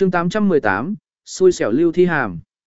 chương 818, xui xẻo Lưu Thi Hàm.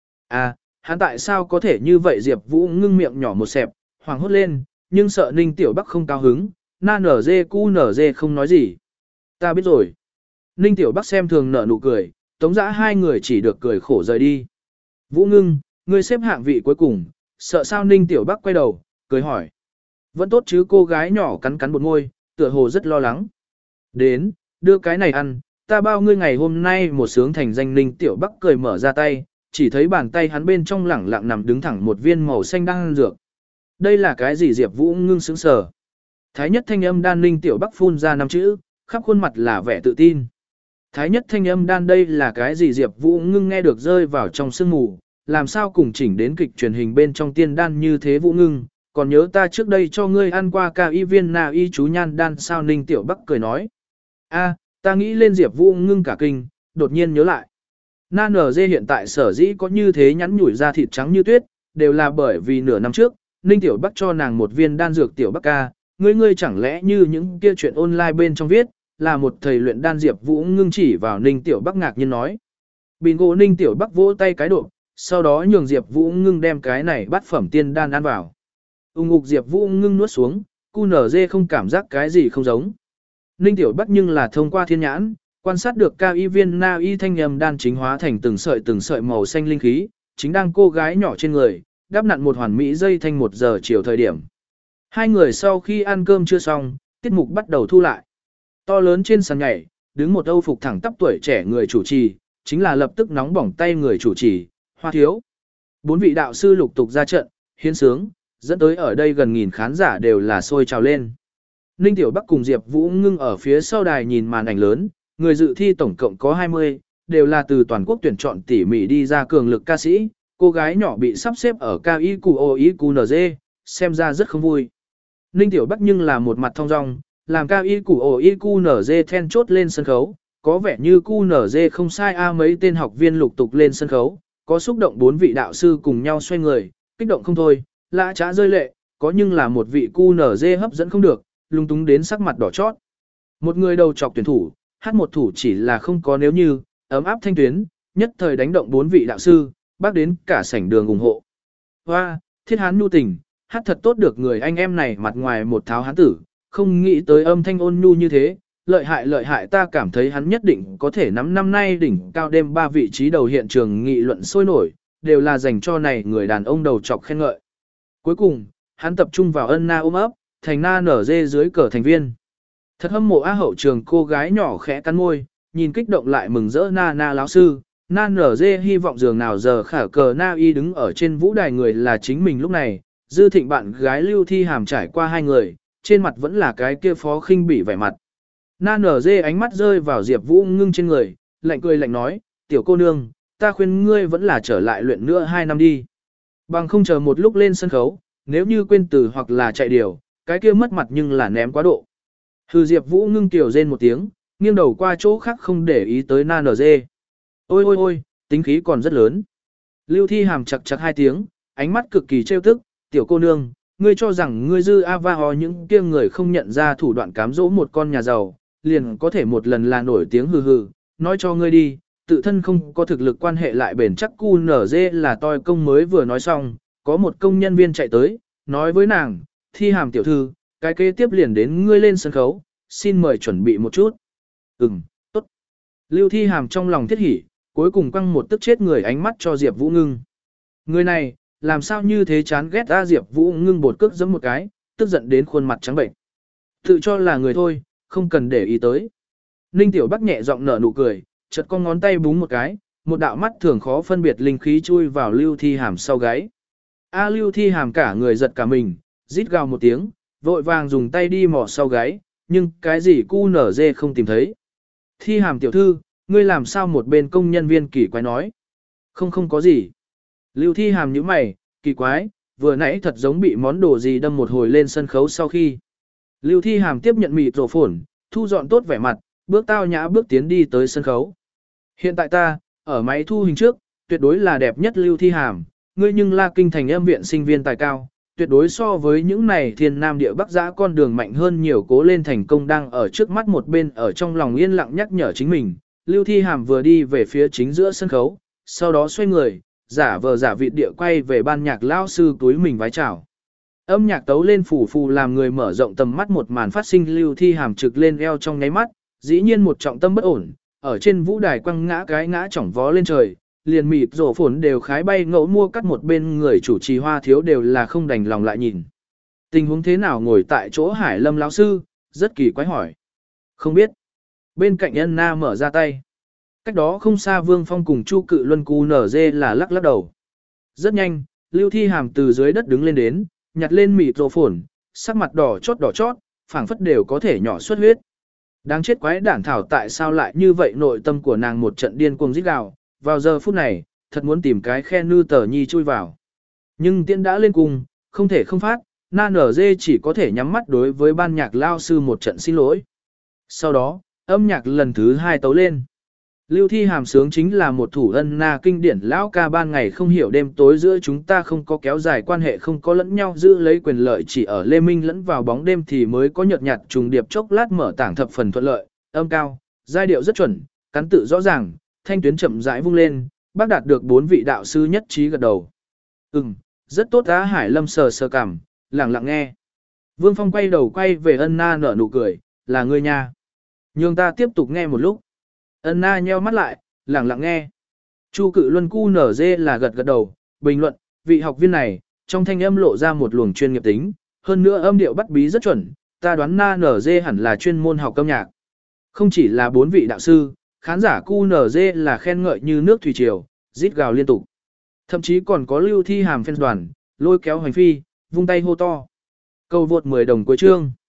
À, hắn tại sao có thể như vậy? Diệp Vũ ngưng miệng nhỏ một xẹp, hoảng hốt lên, nhưng sợ Ninh Tiểu Bắc không cao hứng, na nở dê cu nở dê không nói gì. Ta biết rồi. Ninh Tiểu Bắc xem thường nở nụ cười, Tống Dã hai người chỉ được cười khổ rời đi. Vũ ngưng, ngươi xếp hạng vị cuối cùng, sợ sao? Ninh Tiểu Bắc quay đầu, cười hỏi. Vẫn tốt chứ? Cô gái nhỏ cắn cắn bột môi, tựa hồ rất lo lắng. Đến, đưa cái này ăn, ta bao ngươi ngày hôm nay một sướng thành danh. Ninh Tiểu Bắc cười mở ra tay, chỉ thấy bàn tay hắn bên trong lẳng lặng nằm đứng thẳng một viên màu xanh đang ăn dược. Đây là cái gì? Diệp Vũ ngưng sững sờ. Thái nhất thanh âm đan. Ninh Tiểu Bắc phun ra 5 chữ, khắp khuôn mặt là vẻ tự tin. Thái nhất thanh âm đan đây là cái gì? Diệp Vũ ngưng nghe được rơi vào trong sương mù, làm sao cùng chỉnh đến kịch truyền hình bên trong tiên đan như thế? Vũ ngưng, còn nhớ ta trước đây cho ngươi ăn qua cao y viên nào y chú nhan đan sao? Ninh Tiểu Bắc cười nói. A, ta nghĩ lên. Diệp Vũ ngưng cả kinh, đột nhiên nhớ lại. Na nở dê hiện tại sở dĩ có như thế nhắn nhủi da thịt trắng như tuyết, đều là bởi vì nửa năm trước, Ninh Tiểu Bắc cho nàng một viên đan dược. Tiểu Bắc ca, ngươi chẳng lẽ như những kia chuyện online bên trong viết, là một thầy luyện đan? Diệp Vũ ngưng chỉ vào Ninh Tiểu Bắc ngạc nhiên nói. Bingo! Ninh Tiểu Bắc vỗ tay cái độ, sau đó nhường Diệp Vũ ngưng đem cái này bát phẩm tiên đan ăn vào. Ục Diệp Vũ ngưng nuốt xuống, QNZ không cảm giác cái gì không giống. Ninh Tiểu Bắc nhưng là thông qua thiên nhãn, quan sát được cao y viên na y thanh âm đan chính hóa thành từng sợi màu xanh linh khí, chính đang cô gái nhỏ trên người, đắp nặn một hoàn mỹ dây thanh 1 giờ chiều thời điểm. Hai người sau khi ăn cơm chưa xong, tiết mục bắt đầu thu lại. To lớn trên sàn nhảy, đứng một Âu phục thẳng tắp tuổi trẻ người chủ trì, chính là lập tức nóng bỏng tay người chủ trì, Hoa Thiếu. 4 vị đạo sư lục tục ra trận, hiến sướng, dẫn tới ở đây gần nghìn khán giả đều là sôi trào lên. Ninh Tiểu Bắc cùng Diệp Vũ ngưng ở phía sau đài nhìn màn ảnh lớn, người dự thi tổng cộng có 20, đều là từ toàn quốc tuyển chọn tỉ mỉ đi ra cường lực ca sĩ, cô gái nhỏ bị sắp xếp ở cao IQOIQNZ, xem ra rất không vui. Ninh Tiểu Bắc nhưng là một mặt thong dong, làm cao IQOIQNZ then chốt lên sân khấu, có vẻ như QNZ không sai mấy tên học viên lục tục lên sân khấu, có xúc động 4 vị đạo sư cùng nhau xoay người, kích động không thôi, lã trá rơi lệ, có nhưng là một vị QNZ hấp dẫn không được, lung túng đến sắc mặt đỏ chót. Một người đầu chọc tuyển thủ, hát một thủ chỉ là không có nếu như, ấm áp thanh tuyến, nhất thời đánh động 4 vị đạo sư, bác đến cả sảnh đường ủng hộ. Hoa, thiết hán nhu tình, hát thật tốt được. Người anh em này mặt ngoài một tháo hán tử, không nghĩ tới âm thanh ôn nhu như thế, lợi hại, ta cảm thấy hắn nhất định có thể nắm năm nay đỉnh cao đêm 3 vị trí đầu. Hiện trường nghị luận sôi nổi, đều là dành cho này người đàn ông đầu chọc khen ngợi. Cuối cùng, hắn tập trung vào ân na ôm ấp, thành na nở dê dưới cờ thành viên. Thật hâm mộ hậu trường cô gái nhỏ khẽ cắn môi, nhìn kích động lại mừng rỡ na lão sư, na nở dê hy vọng dường nào giờ khả cờ na y đứng ở trên vũ đài người là chính mình lúc này, Dư Thịnh bạn gái Lưu Thi Hàm trải qua hai người, trên mặt vẫn là cái kia phó khinh bỉ vẻ mặt. Na nở dê ánh mắt rơi vào Diệp Vũ ngưng trên người, lạnh cười lạnh nói, tiểu cô nương, ta khuyên ngươi vẫn là trở lại luyện nữa 2 năm đi. Bằng không chờ một lúc lên sân khấu, nếu như quên từ hoặc là chạy điều, cái kia mất mặt nhưng là ném quá độ. Hừ. Diệp Vũ ngưng tiểu rên một tiếng, nghiêng đầu qua chỗ khác không để ý tới na nở dê. Ôi, tính khí còn rất lớn. Lưu Thi Hàm chặt 2 tiếng, ánh mắt cực kỳ trêu tức, tiểu cô nương, ngươi cho rằng ngươi dư ho những kia người không nhận ra thủ đoạn cám dỗ một con nhà giàu, liền có thể một lần là nổi tiếng hừ, nói cho ngươi đi, tự thân không có thực lực quan hệ lại bền chắc QNZ là toi công. Mới vừa nói xong, có một công nhân viên chạy tới, nói với nàng, Thi Hàm tiểu thư, cái kế tiếp liền đến ngươi lên sân khấu, xin mời chuẩn bị một chút. Tốt. Lưu Thi Hàm trong lòng thiết hỉ, cuối cùng quăng một tức chết người ánh mắt cho Diệp Vũ ngưng. Người này, làm sao như thế chán ghét ra? Diệp Vũ ngưng bột cước giẫm một cái, tức giận đến khuôn mặt trắng bệnh. Tự cho là người thôi, không cần để ý tới. Ninh Tiểu Bắc nhẹ giọng nở nụ cười, chợt con ngón tay búng một cái, một đạo mắt thường khó phân biệt linh khí chui vào Lưu Thi Hàm sau gáy. Lưu Thi Hàm cả người giật cả mình, rít gào một tiếng, vội vàng dùng tay đi mò sau gáy, nhưng cái gì QNZ không tìm thấy. Thi Hàm tiểu thư, ngươi làm sao? Một bên công nhân viên kỳ quái nói. Không có gì. Lưu Thi Hàm nhíu mày, kỳ quái, vừa nãy thật giống bị món đồ gì đâm một hồi lên sân khấu. sau khi. Lưu Thi Hàm tiếp nhận mịt rổ phồn, thu dọn tốt vẻ mặt, bước tao nhã bước tiến đi tới sân khấu. Hiện tại ta, ở máy thu hình trước, tuyệt đối là đẹp nhất. Lưu Thi Hàm, ngươi nhưng là kinh thành âm viện sinh viên tài cao, tuyệt đối so với những này thiên nam địa bắc giã con đường mạnh hơn nhiều, cố lên, thành công đang ở trước mắt. Một bên ở trong lòng yên lặng nhắc nhở chính mình, Lưu Thi Hàm vừa đi về phía chính giữa sân khấu, sau đó xoay người, giả vờ giả vịt địa quay về ban nhạc lao sư túi mình vái chào. Âm nhạc tấu lên phù phù làm người mở rộng tầm mắt, một màn phát sinh. Lưu Thi Hàm trực lên eo trong nháy mắt, dĩ nhiên một trọng tâm bất ổn, ở trên vũ đài quăng ngã cái ngã chỏng vó lên trời, liền mịt rổ phồn đều khái bay ngẫu mua cắt, một bên người chủ trì Hoa Thiếu đều là không đành lòng lại nhìn. Tình huống thế nào? Ngồi tại chỗ Hải Lâm lão sư rất kỳ quái hỏi. Không biết. Bên cạnh Ân Na mở ra tay. Cách đó không xa Vương Phong cùng Chu Cự Luân cu nở dê là lắc lắc đầu. Rất nhanh, Lưu Thi Hàm từ dưới đất đứng lên đến, nhặt lên mịt rổ phồn, sắc mặt đỏ chót, phảng phất đều có thể nhỏ xuất huyết. Đáng chết quái đản thảo, tại sao lại như vậy? Nội tâm của nàng một trận điên cuồng rít gào, vào giờ phút này, thật muốn tìm cái khe nư tờ nhi chui vào. Nhưng tiễn đã lên cùng, không thể không phát, Na Nở Dê chỉ có thể nhắm mắt đối với ban nhạc lao sư một trận xin lỗi. Sau đó, âm nhạc lần thứ 2 tấu lên. Lưu Thi Hàm sướng chính là một thủ Ân Na kinh điển lão ca: ban ngày không hiểu đêm tối, giữa chúng ta không có kéo dài quan hệ, không có lẫn nhau giữ lấy quyền lợi, chỉ ở lê minh lẫn vào bóng đêm thì mới có nhợt nhạt trùng điệp, chốc lát mở tảng thập phần thuận lợi, âm cao, giai điệu rất chuẩn, cắn tự rõ ràng, thanh tuyến chậm rãi vung lên, bác đạt được 4 vị đạo sư nhất trí gật đầu. Rất tốt á. Hải Lâm sờ sờ cảm, lặng lặng nghe. Vương Phong quay đầu quay về Ân Na nở nụ cười: là ngươi nha. Nhường ta tiếp tục nghe một lúc. Ân Na nheo mắt lại, lặng lặng nghe. Chu Cự Luân cu nở dê là gật gật đầu, bình luận: vị học viên này, trong thanh âm lộ ra một luồng chuyên nghiệp tính, hơn nữa âm điệu bắt bí rất chuẩn, ta đoán Na nở dê hẳn là chuyên môn học âm nhạc. Không chỉ là 4 vị đạo sư, khán giả cu nở dê là khen ngợi như nước thủy triều, rít gào liên tục. Thậm chí còn có Lưu Thi Hàm fans đoàn, lôi kéo hành phi, vung tay hô to. Cầu vượt 10 đồng cuối chương.